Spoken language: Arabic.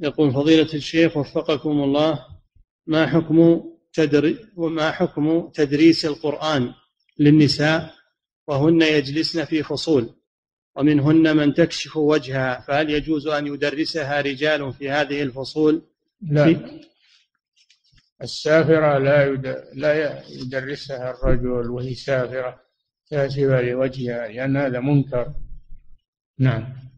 يقول فضيلة الشيخ وفقكم الله، ما حكم تدريس القرآن للنساء وهن يجلسن في فصول ومنهن من تكشف وجهها، فهل يجوز أن يدرسها رجال في هذه الفصول؟ لا، السافرة لا يدرسها الرجل وهي سافرة كاشفة لوجهها، لأن هذا منكر. نعم.